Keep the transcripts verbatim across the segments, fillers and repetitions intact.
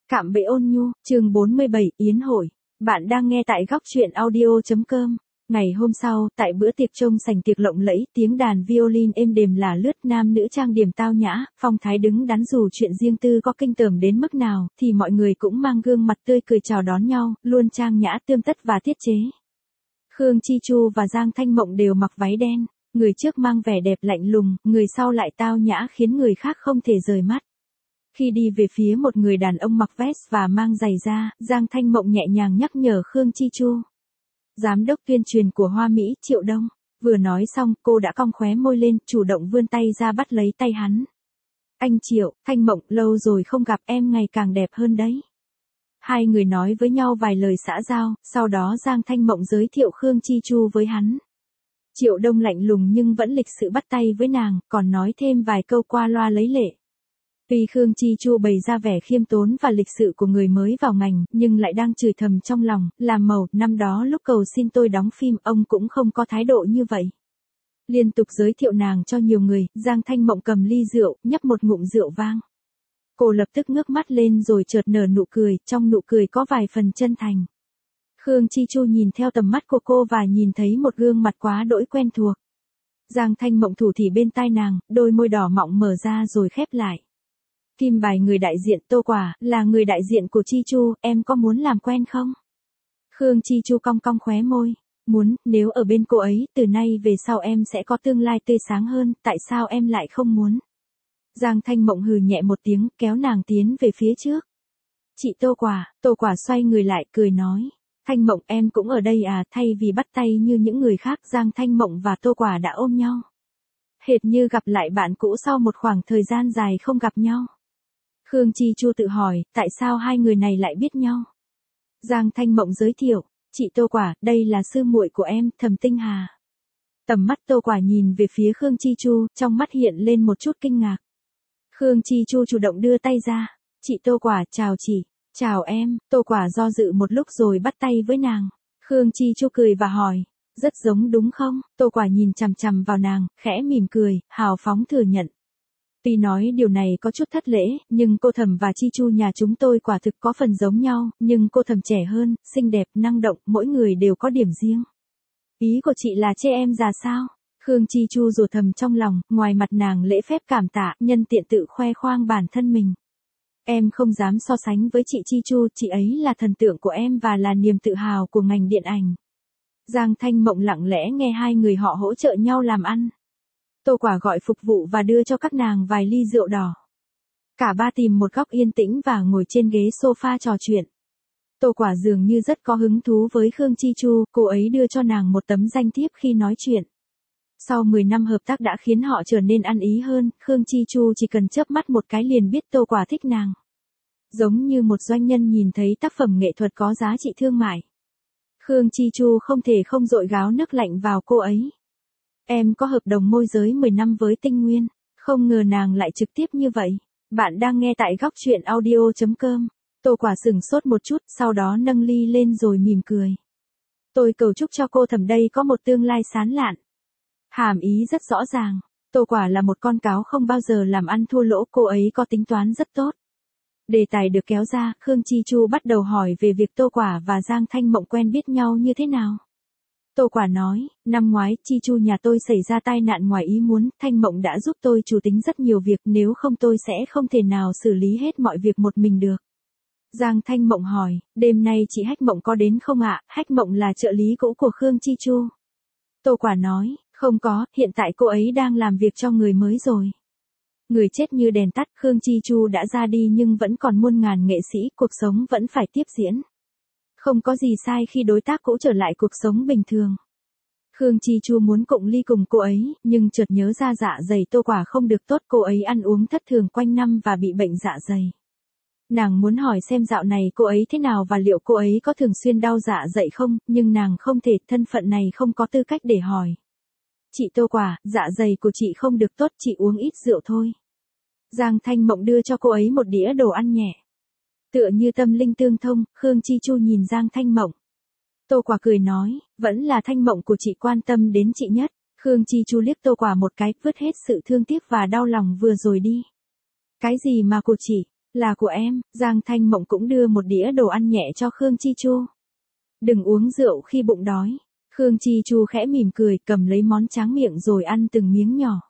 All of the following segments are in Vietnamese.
Cạm bẫy ôn nhu, chương bốn mươi bảy, Yến hội. Bạn đang nghe tại góc truyện audio.com. Ngày hôm sau, tại bữa tiệc trông sành tiệc lộng lẫy, tiếng đàn violin êm đềm là lướt, nam nữ trang điểm tao nhã, phong thái đứng đắn, dù chuyện riêng tư có kinh tởm đến mức nào, thì mọi người cũng mang gương mặt tươi cười chào đón nhau, luôn trang nhã tươm tất và tiết chế. Khương Chi Chu và Giang Thanh Mộng đều mặc váy đen, người trước mang vẻ đẹp lạnh lùng, người sau lại tao nhã khiến người khác không thể rời mắt. Khi đi về phía một người đàn ông mặc vest và mang giày da, Giang Thanh Mộng nhẹ nhàng nhắc nhở Khương Chi Chu. Giám đốc tuyên truyền của Hoa Mỹ, Triệu Đông. Vừa nói xong, cô đã cong khóe môi lên, chủ động vươn tay ra bắt lấy tay hắn. Anh Triệu, Thanh Mộng, lâu rồi không gặp, em ngày càng đẹp hơn đấy. Hai người nói với nhau vài lời xã giao, sau đó Giang Thanh Mộng giới thiệu Khương Chi Chu với hắn. Triệu Đông lạnh lùng nhưng vẫn lịch sự bắt tay với nàng, còn nói thêm vài câu qua loa lấy lệ. Tuy Khương Chi Chu bày ra vẻ khiêm tốn và lịch sự của người mới vào ngành, nhưng lại đang chửi thầm trong lòng, làm màu, năm đó lúc cầu xin tôi đóng phim, ông cũng không có thái độ như vậy. Liên tục giới thiệu nàng cho nhiều người, Giang Thanh Mộng cầm ly rượu, nhấp một ngụm rượu vang. Cô lập tức ngước mắt lên rồi chợt nở nụ cười, trong nụ cười có vài phần chân thành. Khương Chi Chu nhìn theo tầm mắt của cô và nhìn thấy một gương mặt quá đỗi quen thuộc. Giang Thanh Mộng thủ thỉ bên tai nàng, đôi môi đỏ mọng mở ra rồi khép lại. Kim bài người đại diện, Tô Quả, là người đại diện của Chi Chu, em có muốn làm quen không? Khương Chi Chu cong cong khóe môi. Muốn, nếu ở bên cô ấy, từ nay về sau em sẽ có tương lai tươi sáng hơn, tại sao em lại không muốn? Giang Thanh Mộng hừ nhẹ một tiếng, kéo nàng tiến về phía trước. Chị Tô Quả, Tô Quả xoay người lại, cười nói. Thanh Mộng, em cũng ở đây à? Thay vì bắt tay như những người khác, Giang Thanh Mộng và Tô Quả đã ôm nhau. Hệt như gặp lại bạn cũ sau một khoảng thời gian dài không gặp nhau. Khương Chi Chu tự hỏi, tại sao hai người này lại biết nhau? Giang Thanh Mộng giới thiệu, chị Tô Quả, đây là sư muội của em, Thẩm Tinh Hà. Tầm mắt Tô Quả nhìn về phía Khương Chi Chu, trong mắt hiện lên một chút kinh ngạc. Khương Chi Chu chủ động đưa tay ra, chị Tô Quả, chào chị, chào em. Tô Quả do dự một lúc rồi bắt tay với nàng. Khương Chi Chu cười và hỏi, rất giống đúng không? Tô Quả nhìn chằm chằm vào nàng, khẽ mỉm cười, hào phóng thừa nhận. Tuy nói điều này có chút thất lễ, nhưng cô Thẩm và Chi Chu nhà chúng tôi quả thực có phần giống nhau, nhưng cô Thẩm trẻ hơn, xinh đẹp, năng động, mỗi người đều có điểm riêng. Ý của chị là chê em già sao? Khương Chi Chu rủa thầm trong lòng, ngoài mặt nàng lễ phép cảm tạ, nhân tiện tự khoe khoang bản thân mình. Em không dám so sánh với chị Chi Chu, chị ấy là thần tượng của em và là niềm tự hào của ngành điện ảnh. Giang Thanh Mộng lặng lẽ nghe hai người họ hỗ trợ nhau làm ăn. Tô Quả gọi phục vụ và đưa cho các nàng vài ly rượu đỏ. Cả ba tìm một góc yên tĩnh và ngồi trên ghế sofa trò chuyện. Tô Quả dường như rất có hứng thú với Khương Chi Chu, cô ấy đưa cho nàng một tấm danh thiếp khi nói chuyện. Sau mười năm hợp tác đã khiến họ trở nên ăn ý hơn, Khương Chi Chu chỉ cần chớp mắt một cái liền biết Tô Quả thích nàng. Giống như một doanh nhân nhìn thấy tác phẩm nghệ thuật có giá trị thương mại. Khương Chi Chu không thể không dội gáo nước lạnh vào cô ấy. Em có hợp đồng môi giới mười năm với Tinh Nguyên, không ngờ nàng lại trực tiếp như vậy. Bạn đang nghe tại góc truyện audio.com. Tô Quả sửng sốt một chút, sau đó nâng ly lên rồi mỉm cười. Tôi cầu chúc cho cô Thẩm đây có một tương lai sáng lạn. Hàm ý rất rõ ràng. Tô Quả là một con cáo không bao giờ làm ăn thua lỗ, cô ấy có tính toán rất tốt. Đề tài được kéo ra, Khương Chi Chu bắt đầu hỏi về việc Tô Quả và Giang Thanh Mộng quen biết nhau như thế nào. Tô Quả nói, năm ngoái, Chi Chu nhà tôi xảy ra tai nạn ngoài ý muốn, Thanh Mộng đã giúp tôi chủ tính rất nhiều việc, nếu không tôi sẽ không thể nào xử lý hết mọi việc một mình được. Giang Thanh Mộng hỏi, đêm nay chị Hách Mộng có đến không ạ? Hách Mộng là trợ lý cũ của Khương Chi Chu. Tô Quả nói, không có, hiện tại cô ấy đang làm việc cho người mới rồi. Người chết như đèn tắt, Khương Chi Chu đã ra đi nhưng vẫn còn muôn ngàn nghệ sĩ, cuộc sống vẫn phải tiếp diễn. Không có gì sai khi đối tác cũ trở lại cuộc sống bình thường. Khương Chi Chu muốn cụng ly cùng cô ấy, nhưng chợt nhớ ra dạ dày Tô Quả không được tốt, cô ấy ăn uống thất thường quanh năm và bị bệnh dạ dày. Nàng muốn hỏi xem dạo này cô ấy thế nào và liệu cô ấy có thường xuyên đau dạ dày không, nhưng nàng không thể, thân phận này không có tư cách để hỏi. Chị Tô Quả, dạ dày của chị không được tốt, chị uống ít rượu thôi. Giang Thanh Mộng đưa cho cô ấy một đĩa đồ ăn nhẹ. Tựa như tâm linh tương thông, Khương Chi Chu nhìn Giang Thanh Mộng. Tô Quả cười nói, vẫn là Thanh Mộng của chị quan tâm đến chị nhất. Khương Chi Chu liếc Tô Quả một cái, vứt hết sự thương tiếc và đau lòng vừa rồi đi. Cái gì mà của chị? Là của em. Giang Thanh Mộng cũng đưa một đĩa đồ ăn nhẹ cho Khương Chi Chu. Đừng uống rượu khi bụng đói. Khương Chi Chu khẽ mỉm cười, cầm lấy món tráng miệng rồi ăn từng miếng nhỏ.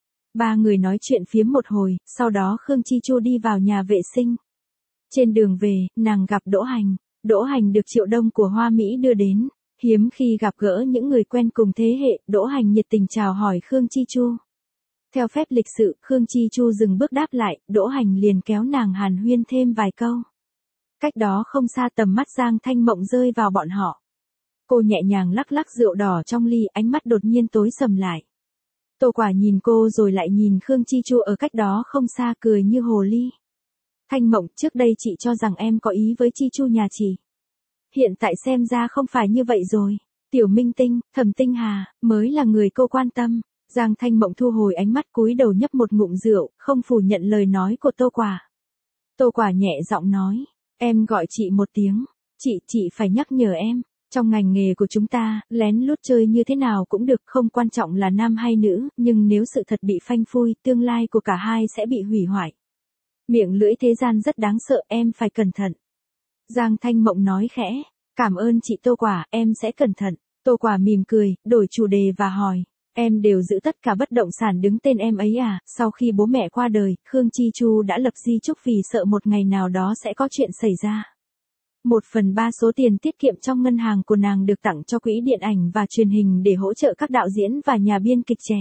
Ba người nói chuyện phiếm một hồi, sau đó Khương Chi Chu đi vào nhà vệ sinh. Trên đường về, nàng gặp Đỗ Hành. Đỗ Hành được Triệu Đông của Hoa Mỹ đưa đến. Hiếm khi gặp gỡ những người quen cùng thế hệ, Đỗ Hành nhiệt tình chào hỏi Khương Chi Chu. Theo phép lịch sự, Khương Chi Chu dừng bước đáp lại, Đỗ Hành liền kéo nàng hàn huyên thêm vài câu. Cách đó không xa tầm mắt Giang Thanh Mộng rơi vào bọn họ. Cô nhẹ nhàng lắc lắc rượu đỏ trong ly, ánh mắt đột nhiên tối sầm lại. Tô Quả nhìn cô rồi lại nhìn Khương Chi Chu ở cách đó không xa, cười như hồ ly. Thanh Mộng, trước đây chị cho rằng em có ý với Chi Chu nhà chị. Hiện tại xem ra không phải như vậy rồi. Tiểu Minh Tinh, Thẩm Tinh Hà, mới là người cô quan tâm. Giang Thanh Mộng thu hồi ánh mắt, cúi đầu nhấp một ngụm rượu, không phủ nhận lời nói của Tô Quả. Tô Quả nhẹ giọng nói, em gọi chị một tiếng. Chị, chị phải nhắc nhở em. Trong ngành nghề của chúng ta, lén lút chơi như thế nào cũng được, không quan trọng là nam hay nữ, nhưng nếu sự thật bị phanh phui, tương lai của cả hai sẽ bị hủy hoại. Miệng lưỡi thế gian rất đáng sợ, em phải cẩn thận. Giang Thanh Mộng nói khẽ, cảm ơn chị Tô Quả, em sẽ cẩn thận. Tô Quả mỉm cười, đổi chủ đề và hỏi, em đều giữ tất cả bất động sản đứng tên em ấy à? Sau khi bố mẹ qua đời, Khương Chi Chu đã lập di chúc vì sợ một ngày nào đó sẽ có chuyện xảy ra. Một phần ba số tiền tiết kiệm trong ngân hàng của nàng được tặng cho quỹ điện ảnh và truyền hình để hỗ trợ các đạo diễn và nhà biên kịch trẻ.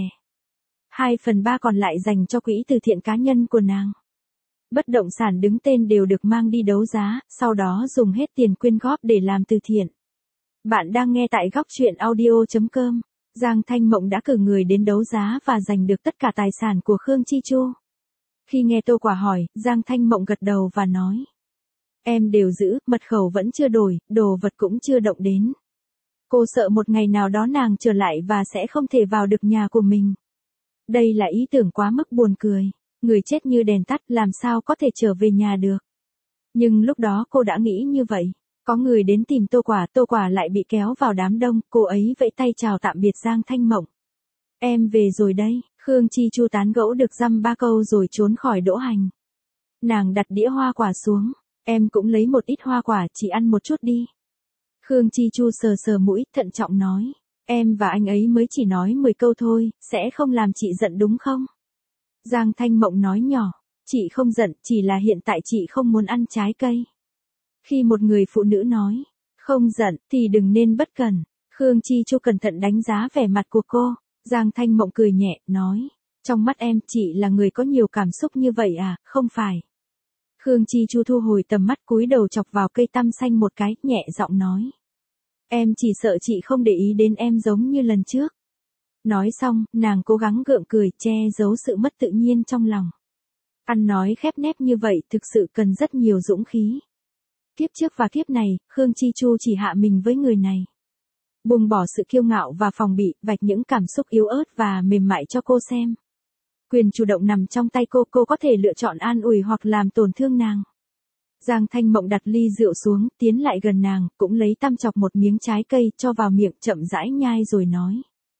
Hai phần ba còn lại dành cho quỹ từ thiện cá nhân của nàng. Bất động sản đứng tên đều được mang đi đấu giá, sau đó dùng hết tiền quyên góp để làm từ thiện. Bạn đang nghe tại góc truyện audio chấm com. Giang Thanh Mộng đã cử người đến đấu giá và giành được tất cả tài sản của Khương Chi Chu. Khi nghe Tô Quả hỏi, Giang Thanh Mộng gật đầu và nói. Em đều giữ, mật khẩu vẫn chưa đổi, đồ vật cũng chưa động đến. Cô sợ một ngày nào đó nàng trở lại và sẽ không thể vào được nhà của mình. Đây là ý tưởng quá mức buồn cười. Người chết như đèn tắt, làm sao có thể trở về nhà được. Nhưng lúc đó cô đã nghĩ như vậy. Có người đến tìm Tô Quả, Tô Quả lại bị kéo vào đám đông, cô ấy vẫy tay chào tạm biệt Giang Thanh Mộng. Em về rồi đây. Khương Chi Chu tán gẫu được dăm ba câu rồi trốn khỏi Đỗ Hành. Nàng đặt đĩa hoa quả xuống. Em cũng lấy một ít hoa quả, chỉ ăn một chút đi. Khương Chi Chu sờ sờ mũi, thận trọng nói. Em và anh ấy mới chỉ nói mười câu thôi, sẽ không làm chị giận đúng không? Giang Thanh Mộng nói nhỏ. Chị không giận, chỉ là hiện tại chị không muốn ăn trái cây. Khi một người phụ nữ nói, không giận, thì đừng nên bất cẩn. Khương Chi Chu cẩn thận đánh giá vẻ mặt của cô. Giang Thanh Mộng cười nhẹ, nói. Trong mắt em, chị là người có nhiều cảm xúc như vậy à, không phải. Khương Chi Chu thu hồi tầm mắt, cúi đầu chọc vào cây tăm xanh một cái, nhẹ giọng nói. Em chỉ sợ chị không để ý đến em giống như lần trước. Nói xong, nàng cố gắng gượng cười, che giấu sự mất tự nhiên trong lòng. Ăn nói khép nép như vậy thực sự cần rất nhiều dũng khí. Kiếp trước và kiếp này, Khương Chi Chu chỉ hạ mình với người này. Buông bỏ sự kiêu ngạo và phòng bị, vạch những cảm xúc yếu ớt và mềm mại cho cô xem. Quyền chủ động nằm trong tay cô, cô có thể lựa chọn an ủi hoặc làm tổn thương nàng. Giang Thanh Mộng đặt ly rượu xuống, tiến lại gần nàng, cũng lấy tăm chọc một miếng trái cây, cho vào miệng, chậm rãi nhai rồi nói.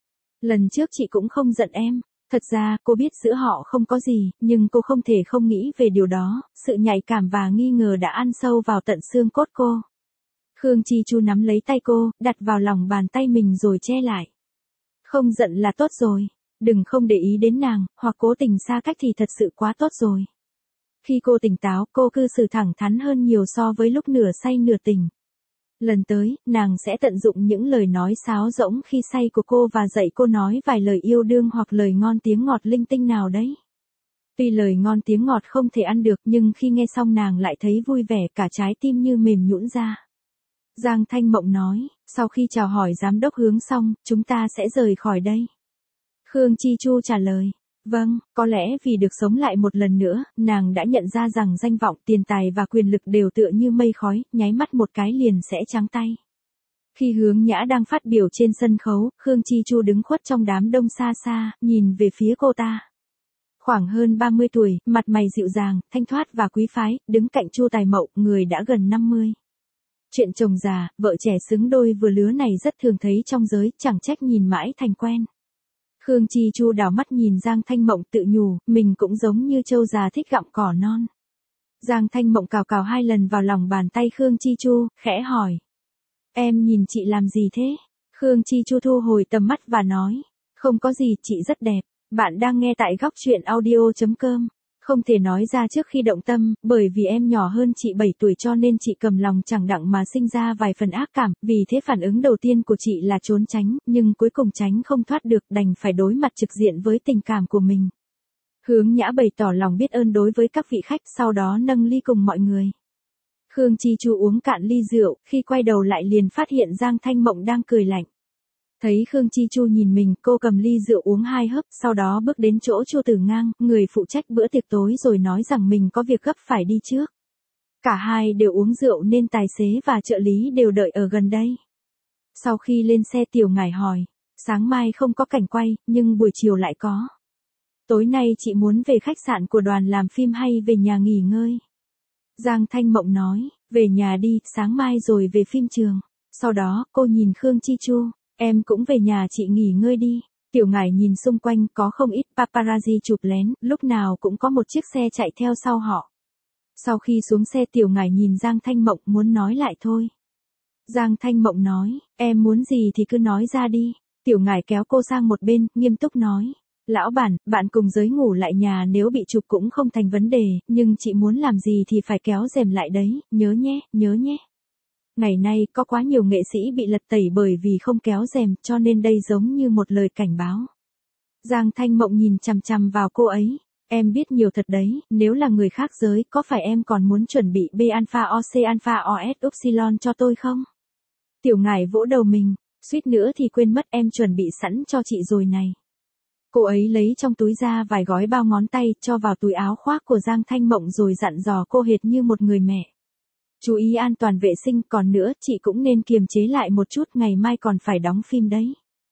Lần trước chị cũng không giận em. Thật ra, cô biết giữa họ không có gì, nhưng cô không thể không nghĩ về điều đó, sự nhạy cảm và nghi ngờ đã ăn sâu vào tận xương cốt cô. Khương Chi Chu nắm lấy tay cô, đặt vào lòng bàn tay mình rồi che lại. Không giận là tốt rồi. Đừng không để ý đến nàng, hoặc cố tình xa cách thì thật sự quá tốt rồi. Khi cô tỉnh táo, cô cư xử thẳng thắn hơn nhiều so với lúc nửa say nửa tỉnh. Lần tới, nàng sẽ tận dụng những lời nói sáo rỗng khi say của cô và dạy cô nói vài lời yêu đương hoặc lời ngon tiếng ngọt linh tinh nào đấy. Tuy lời ngon tiếng ngọt không thể ăn được, nhưng khi nghe xong nàng lại thấy vui vẻ, cả trái tim như mềm nhũn ra. Giang Thanh Mộng nói, sau khi chào hỏi giám đốc Hướng xong, chúng ta sẽ rời khỏi đây. Khương Chi Chu trả lời, vâng, có lẽ vì được sống lại một lần nữa, nàng đã nhận ra rằng danh vọng, tiền tài và quyền lực đều tựa như mây khói, nháy mắt một cái liền sẽ trắng tay. Khi Hướng Nhã đang phát biểu trên sân khấu, Khương Chi Chu đứng khuất trong đám đông xa xa, nhìn về phía cô ta. Khoảng hơn ba mươi tuổi, mặt mày dịu dàng, thanh thoát và quý phái, đứng cạnh Chu Tài Mậu, người đã gần năm mươi. Chuyện chồng già, vợ trẻ xứng đôi vừa lứa này rất thường thấy trong giới, chẳng trách nhìn mãi thành quen. Khương Chi Chu đảo mắt nhìn Giang Thanh Mộng tự nhủ, mình cũng giống như trâu già thích gặm cỏ non. Giang Thanh Mộng cào cào hai lần vào lòng bàn tay Khương Chi Chu, khẽ hỏi. Em nhìn chị làm gì thế? Khương Chi Chu thu hồi tầm mắt và nói. Không có gì, chị rất đẹp. Bạn đang nghe tại góc truyện audio.com. Không thể nói ra trước khi động tâm, bởi vì em nhỏ hơn chị bảy tuổi cho nên chị cầm lòng chẳng đặng mà sinh ra vài phần ác cảm, vì thế phản ứng đầu tiên của chị là trốn tránh, nhưng cuối cùng tránh không thoát được, đành phải đối mặt trực diện với tình cảm của mình. Hướng Nhã bày tỏ lòng biết ơn đối với các vị khách, sau đó nâng ly cùng mọi người. Khương Chi Chu uống cạn ly rượu, khi quay đầu lại liền phát hiện Giang Thanh Mộng đang cười lạnh. Thấy Khương Chi Chu nhìn mình, cô cầm ly rượu uống hai hớp, sau đó bước đến chỗ Chu Tử Ngang, người phụ trách bữa tiệc tối rồi nói rằng mình có việc gấp phải đi trước. Cả hai đều uống rượu nên tài xế và trợ lý đều đợi ở gần đây. Sau khi lên xe Tiểu Ngải hỏi, sáng mai không có cảnh quay, nhưng buổi chiều lại có. Tối nay chị muốn về khách sạn của đoàn làm phim hay về nhà nghỉ ngơi? Giang Thanh Mộng nói, về nhà đi, sáng mai rồi về phim trường. Sau đó, cô nhìn Khương Chi Chu, em cũng về nhà chị nghỉ ngơi đi. Tiểu Ngải nhìn xung quanh có không ít paparazzi chụp lén, lúc nào cũng có một chiếc xe chạy theo sau họ. Sau khi xuống xe Tiểu Ngải nhìn Giang Thanh Mộng muốn nói lại thôi. Giang Thanh Mộng nói, em muốn gì thì cứ nói ra đi. Tiểu Ngải kéo cô sang một bên, nghiêm túc nói. Lão bản, bạn cùng giới ngủ lại nhà nếu bị chụp cũng không thành vấn đề, nhưng chị muốn làm gì thì phải kéo rèm lại đấy, nhớ nhé, nhớ nhé. Ngày nay có quá nhiều nghệ sĩ bị lật tẩy bởi vì không kéo rèm, cho nên đây giống như một lời cảnh báo. Giang Thanh Mộng nhìn chằm chằm vào cô ấy. Em biết nhiều thật đấy, nếu là người khác giới, có phải em còn muốn chuẩn bị B alpha O C alpha O S upsilon cho tôi không? Tiểu Ngải vỗ đầu mình, suýt nữa thì quên mất em chuẩn bị sẵn cho chị rồi này. Cô ấy lấy trong túi ra vài gói bao ngón tay, cho vào túi áo khoác của Giang Thanh Mộng rồi dặn dò cô hệt như một người mẹ. Chú ý an toàn vệ sinh, còn nữa, chị cũng nên kiềm chế lại một chút, ngày mai còn phải đóng phim đấy.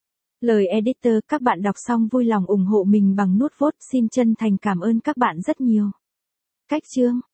Lời editor, các bạn đọc xong vui lòng ủng hộ mình bằng nút vote, xin chân thành cảm ơn các bạn rất nhiều. Cách chương